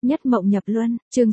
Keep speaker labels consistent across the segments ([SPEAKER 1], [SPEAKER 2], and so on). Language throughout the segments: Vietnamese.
[SPEAKER 1] Nhất mộng nhập luân, chương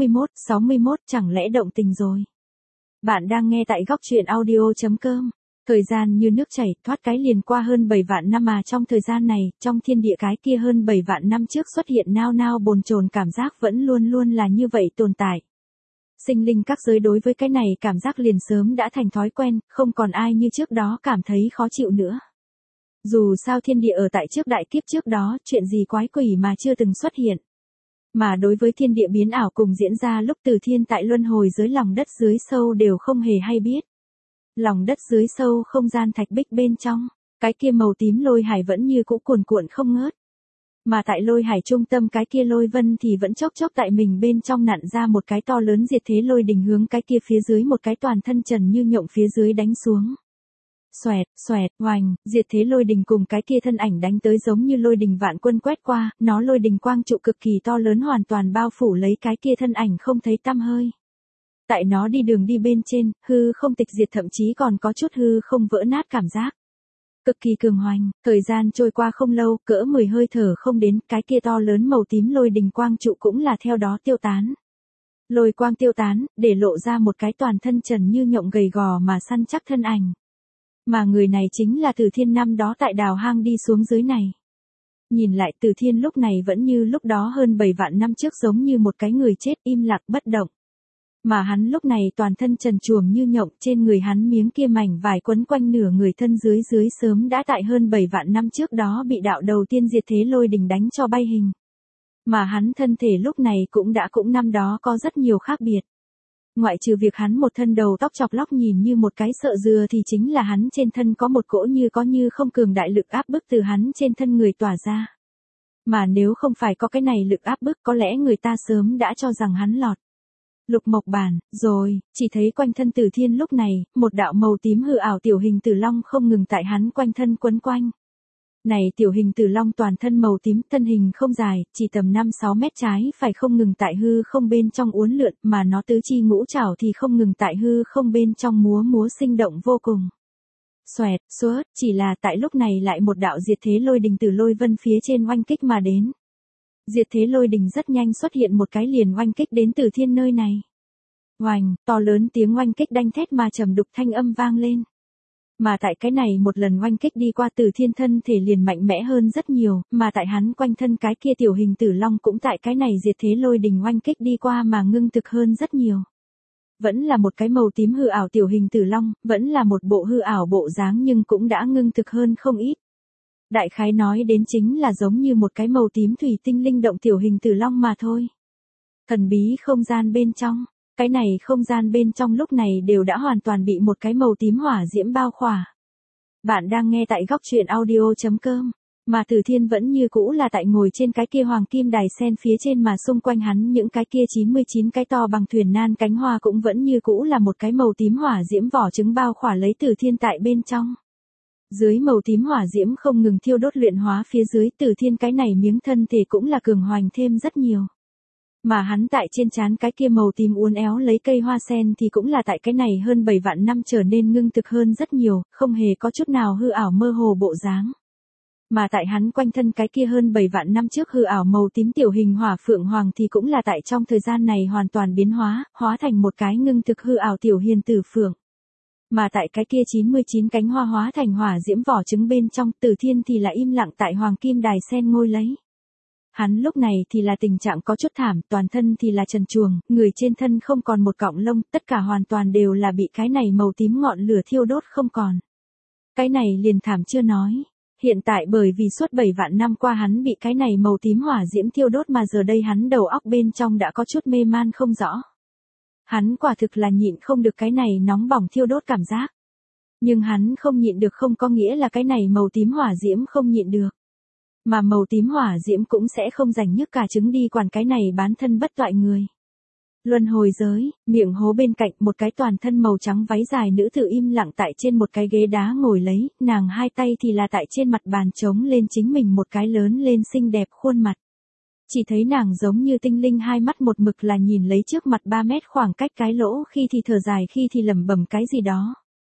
[SPEAKER 1] 61, chẳng lẽ động tình rồi. Bạn đang nghe tại góc truyện audio.com. Thời gian như nước chảy, thoát cái liền qua hơn 7 vạn năm mà trong thời gian này, trong thiên địa cái kia hơn 7 vạn năm trước xuất hiện nao nao bồn chồn cảm giác vẫn luôn luôn là như vậy tồn tại. Sinh linh các giới đối với cái này cảm giác liền sớm đã thành thói quen, không còn ai như trước đó cảm thấy khó chịu nữa. Dù sao thiên địa ở tại trước đại kiếp trước đó, chuyện gì quái quỷ mà chưa từng xuất hiện. Mà đối với thiên địa biến ảo cùng diễn ra lúc từ thiên tại luân hồi dưới lòng đất dưới sâu đều không hề hay biết. Lòng đất dưới sâu không gian thạch bích bên trong, cái kia màu tím lôi hải vẫn như cũ cuồn cuộn không ngớt. Mà tại lôi hải trung tâm cái kia lôi vân thì vẫn chốc chốc tại mình bên trong nặn ra một cái to lớn diệt thế lôi đình hướng cái kia phía dưới một cái toàn thân trần như nhộng phía dưới đánh xuống. Xoẹt, oành, diệt thế lôi đình cùng cái kia thân ảnh đánh tới giống như lôi đình vạn quân quét qua, nó lôi đình quang trụ cực kỳ to lớn hoàn toàn bao phủ lấy cái kia thân ảnh không thấy tăm hơi. Tại nó đi đường đi bên trên, hư không tịch diệt thậm chí còn có chút hư không vỡ nát cảm giác. Cực kỳ cường hoành, thời gian trôi qua không lâu, cỡ 10 hơi thở không đến, cái kia to lớn màu tím lôi đình quang trụ cũng là theo đó tiêu tán. Lôi quang tiêu tán, để lộ ra một cái toàn thân trần như nhộng gầy gò mà săn chắc thân ảnh. Mà người này chính là Từ Thiên năm đó tại đào hang đi xuống dưới này. Nhìn lại Từ Thiên lúc này vẫn như lúc đó hơn 7 vạn năm trước giống như một cái người chết im lặng bất động. Mà hắn lúc này toàn thân trần truồng như nhộng, trên người hắn miếng kia mảnh vải quấn quanh nửa người thân dưới sớm đã tại hơn 7 vạn năm trước đó bị đạo đầu tiên diệt thế lôi đình đánh cho bay hình. Mà hắn thân thể lúc này cũng năm đó có rất nhiều khác biệt. Ngoại trừ việc hắn một thân đầu tóc chọc lóc nhìn như một cái sợ dừa thì chính là hắn trên thân có một cỗ như không cường đại lực áp bức từ hắn trên thân người tỏa ra. Mà nếu không phải có cái này lực áp bức có lẽ người ta sớm đã cho rằng hắn lọt. Lục mộc bản, rồi, chỉ thấy quanh thân Từ Thiên lúc này, một đạo màu tím hư ảo tiểu hình tử long không ngừng tại hắn quanh thân quấn quanh. Này tiểu hình tử long toàn thân màu tím, thân hình không dài, chỉ tầm 5-6 mét trái phải không ngừng tại hư không bên trong uốn lượn, mà nó tứ chi ngũ trảo thì không ngừng tại hư không bên trong múa sinh động vô cùng. Xoẹt, chỉ là tại lúc này lại một đạo diệt thế lôi đình từ lôi vân phía trên oanh kích mà đến. Diệt thế lôi đình rất nhanh xuất hiện một cái liền oanh kích đến Từ Thiên nơi này. Oành, to lớn tiếng oanh kích đanh thét mà trầm đục thanh âm vang lên. Mà tại cái này một lần oanh kích đi qua Từ Thiên thân thể liền mạnh mẽ hơn rất nhiều, mà tại hắn quanh thân cái kia tiểu hình tử long cũng tại cái này diệt thế lôi đình oanh kích đi qua mà ngưng thực hơn rất nhiều. Vẫn là một cái màu tím hư ảo tiểu hình tử long, vẫn là một bộ hư ảo bộ dáng nhưng cũng đã ngưng thực hơn không ít. Đại khái nói đến chính là giống như một cái màu tím thủy tinh linh động tiểu hình tử long mà thôi. Thần bí không gian bên trong, cái này không gian bên trong lúc này đều đã hoàn toàn bị một cái màu tím hỏa diễm bao khỏa. Bạn đang nghe tại góc truyện audio.com, mà Từ Thiên vẫn như cũ là tại ngồi trên cái kia hoàng kim đài sen phía trên mà xung quanh hắn những cái kia 99 cái to bằng thuyền nan cánh hoa cũng vẫn như cũ là một cái màu tím hỏa diễm vỏ trứng bao khỏa lấy Từ Thiên tại bên trong. Dưới màu tím hỏa diễm không ngừng thiêu đốt luyện hóa phía dưới Từ Thiên cái này miếng thân thể cũng là cường hoành thêm rất nhiều. Mà hắn tại trên trán cái kia màu tím uốn éo lấy cây hoa sen thì cũng là tại cái này hơn 7 vạn năm trở nên ngưng thực hơn rất nhiều, không hề có chút nào hư ảo mơ hồ bộ dáng. Mà tại hắn quanh thân cái kia hơn 7 vạn năm trước hư ảo màu tím tiểu hình hỏa phượng hoàng thì cũng là tại trong thời gian này hoàn toàn biến hóa thành một cái ngưng thực hư ảo tiểu hiền tử phượng. Mà tại cái kia 99 cánh hoa hóa thành hỏa diễm vỏ trứng bên trong Từ Thiên thì là im lặng tại hoàng kim đài sen ngôi lấy. Hắn lúc này thì là tình trạng có chút thảm, toàn thân thì là trần truồng, người trên thân không còn một cọng lông, tất cả hoàn toàn đều là bị cái này màu tím ngọn lửa thiêu đốt không còn. Cái này liền thảm chưa nói. Hiện tại bởi vì suốt 7 vạn năm qua hắn bị cái này màu tím hỏa diễm thiêu đốt mà giờ đây hắn đầu óc bên trong đã có chút mê man không rõ. Hắn quả thực là nhịn không được cái này nóng bỏng thiêu đốt cảm giác. Nhưng hắn không nhịn được không có nghĩa là cái này màu tím hỏa diễm không nhịn được. Mà màu tím hỏa diễm cũng sẽ không rảnh nhức cả trứng đi quản cái này bán thân bất toại người. Luân hồi giới, miệng hố bên cạnh một cái toàn thân màu trắng váy dài nữ tử im lặng tại trên một cái ghế đá ngồi lấy, nàng hai tay thì là tại trên mặt bàn trống lên chính mình một cái lớn lên xinh đẹp khuôn mặt. Chỉ thấy nàng giống như tinh linh hai mắt một mực là nhìn lấy trước mặt 3 mét khoảng cách cái lỗ khi thì thở dài khi thì lẩm bẩm cái gì đó.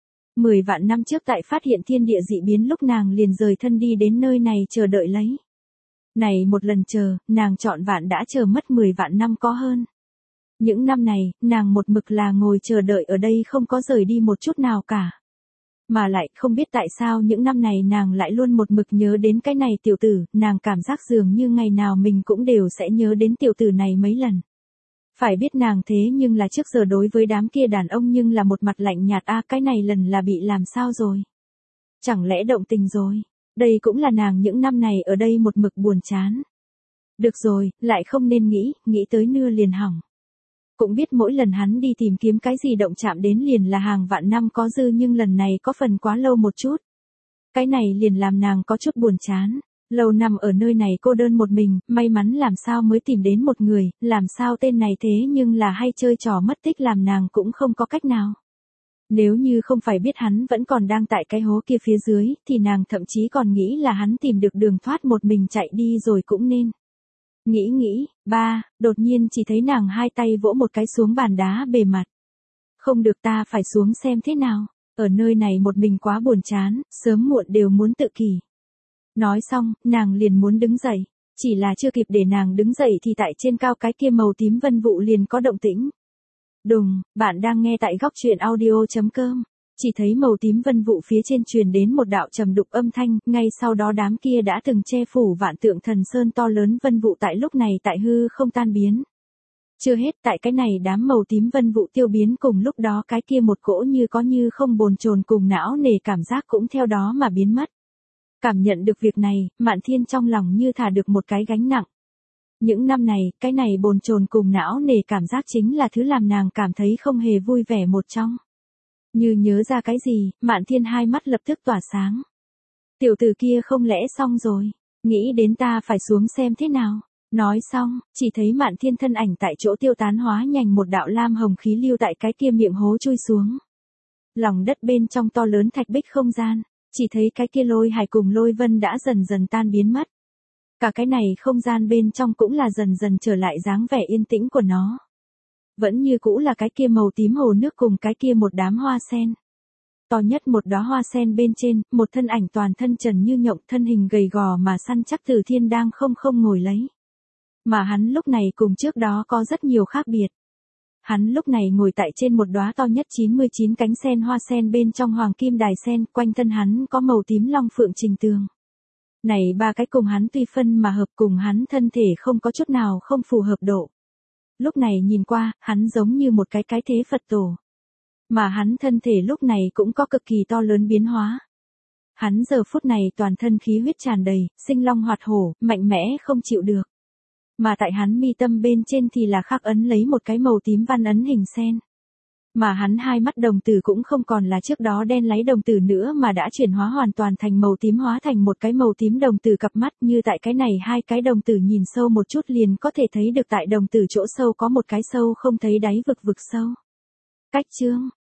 [SPEAKER 1] 10 vạn năm trước tại phát hiện thiên địa dị biến lúc nàng liền rời thân đi đến nơi này chờ đợi lấy. Này một lần chờ, nàng trọn vạn đã chờ mất 10 vạn năm có hơn. Những năm này, nàng một mực là ngồi chờ đợi ở đây không có rời đi một chút nào cả. Mà lại không biết tại sao những năm này nàng lại luôn một mực nhớ đến cái này tiểu tử, nàng cảm giác dường như ngày nào mình cũng đều sẽ nhớ đến tiểu tử này mấy lần. Phải biết nàng thế nhưng là trước giờ đối với đám kia đàn ông nhưng là một mặt lạnh nhạt cái này lần là bị làm sao rồi? Chẳng lẽ động tình rồi? Đây cũng là nàng những năm này ở đây một mực buồn chán. Được rồi, lại không nên nghĩ tới nưa liền hỏng. Cũng biết mỗi lần hắn đi tìm kiếm cái gì động chạm đến liền là hàng vạn năm có dư nhưng lần này có phần quá lâu một chút. Cái này liền làm nàng có chút buồn chán. Lâu năm ở nơi này cô đơn một mình, may mắn làm sao mới tìm đến một người, làm sao tên này thế nhưng là hay chơi trò mất tích làm nàng cũng không có cách nào. Nếu như không phải biết hắn vẫn còn đang tại cái hố kia phía dưới, thì nàng thậm chí còn nghĩ là hắn tìm được đường thoát một mình chạy đi rồi cũng nên. Nghĩ, đột nhiên chỉ thấy nàng hai tay vỗ một cái xuống bàn đá bề mặt. Không được ta phải xuống xem thế nào, ở nơi này một mình quá buồn chán, sớm muộn đều muốn tự kỷ. Nói xong, nàng liền muốn đứng dậy, chỉ là chưa kịp để nàng đứng dậy thì tại trên cao cái kia màu tím vân vụ liền có động tĩnh. Đùng, bạn đang nghe tại góc truyện audio.com. Chỉ thấy màu tím vân vụ phía trên truyền đến một đạo trầm đục âm thanh, ngay sau đó đám kia đã từng che phủ vạn tượng thần sơn to lớn vân vụ tại lúc này tại hư không tan biến. Chưa hết, tại cái này đám màu tím vân vụ tiêu biến cùng lúc đó cái kia một cỗ như có như không bồn chồn cùng não nề cảm giác cũng theo đó mà biến mất. Cảm nhận được việc này, Mạn Thiên trong lòng như thả được một cái gánh nặng. Những năm này, cái này bồn chồn cùng não nề cảm giác chính là thứ làm nàng cảm thấy không hề vui vẻ một trong. Như nhớ ra cái gì, Mạn Thiên hai mắt lập tức tỏa sáng. Tiểu tử kia không lẽ xong rồi, nghĩ đến ta phải xuống xem thế nào. Nói xong, chỉ thấy Mạn Thiên thân ảnh tại chỗ tiêu tán hóa nhanh một đạo lam hồng khí lưu tại cái kia miệng hố chui xuống. Lòng đất bên trong to lớn thạch bích không gian, chỉ thấy cái kia lôi hải cùng lôi vân đã dần dần tan biến mất. Cả cái này không gian bên trong cũng là dần dần trở lại dáng vẻ yên tĩnh của nó. Vẫn như cũ là cái kia màu tím hồ nước cùng cái kia một đám hoa sen. To nhất một đóa hoa sen bên trên, một thân ảnh toàn thân trần như nhộng, thân hình gầy gò mà săn chắc Từ Thiên đang không ngồi lấy. Mà hắn lúc này cùng trước đó có rất nhiều khác biệt. Hắn lúc này ngồi tại trên một đóa to nhất 99 cánh sen hoa sen bên trong hoàng kim đài sen, quanh thân hắn có màu tím long phượng trình tường. Này ba cái cùng hắn tuy phân mà hợp, cùng hắn thân thể không có chút nào không phù hợp độ. Lúc này nhìn qua, hắn giống như một cái thế Phật tổ. Mà hắn thân thể lúc này cũng có cực kỳ to lớn biến hóa. Hắn giờ phút này toàn thân khí huyết tràn đầy, sinh long hoạt hổ, mạnh mẽ không chịu được. Mà tại hắn mi tâm bên trên thì là khắc ấn lấy một cái màu tím văn ấn hình sen. Mà hắn hai mắt đồng tử cũng không còn là trước đó đen láy đồng tử nữa mà đã chuyển hóa hoàn toàn thành màu tím, hóa thành một cái màu tím đồng tử cặp mắt, như tại cái này hai cái đồng tử nhìn sâu một chút liền có thể thấy được tại đồng tử chỗ sâu có một cái sâu không thấy đáy vực sâu. Cách chương,